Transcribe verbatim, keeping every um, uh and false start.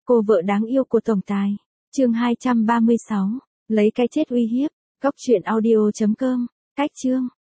Cô vợ đáng yêu của tổng tài. Chương hai trăm ba mươi sáu. Lấy cái chết uy hiếp. Góc truyện audio chấm com. Cách chương.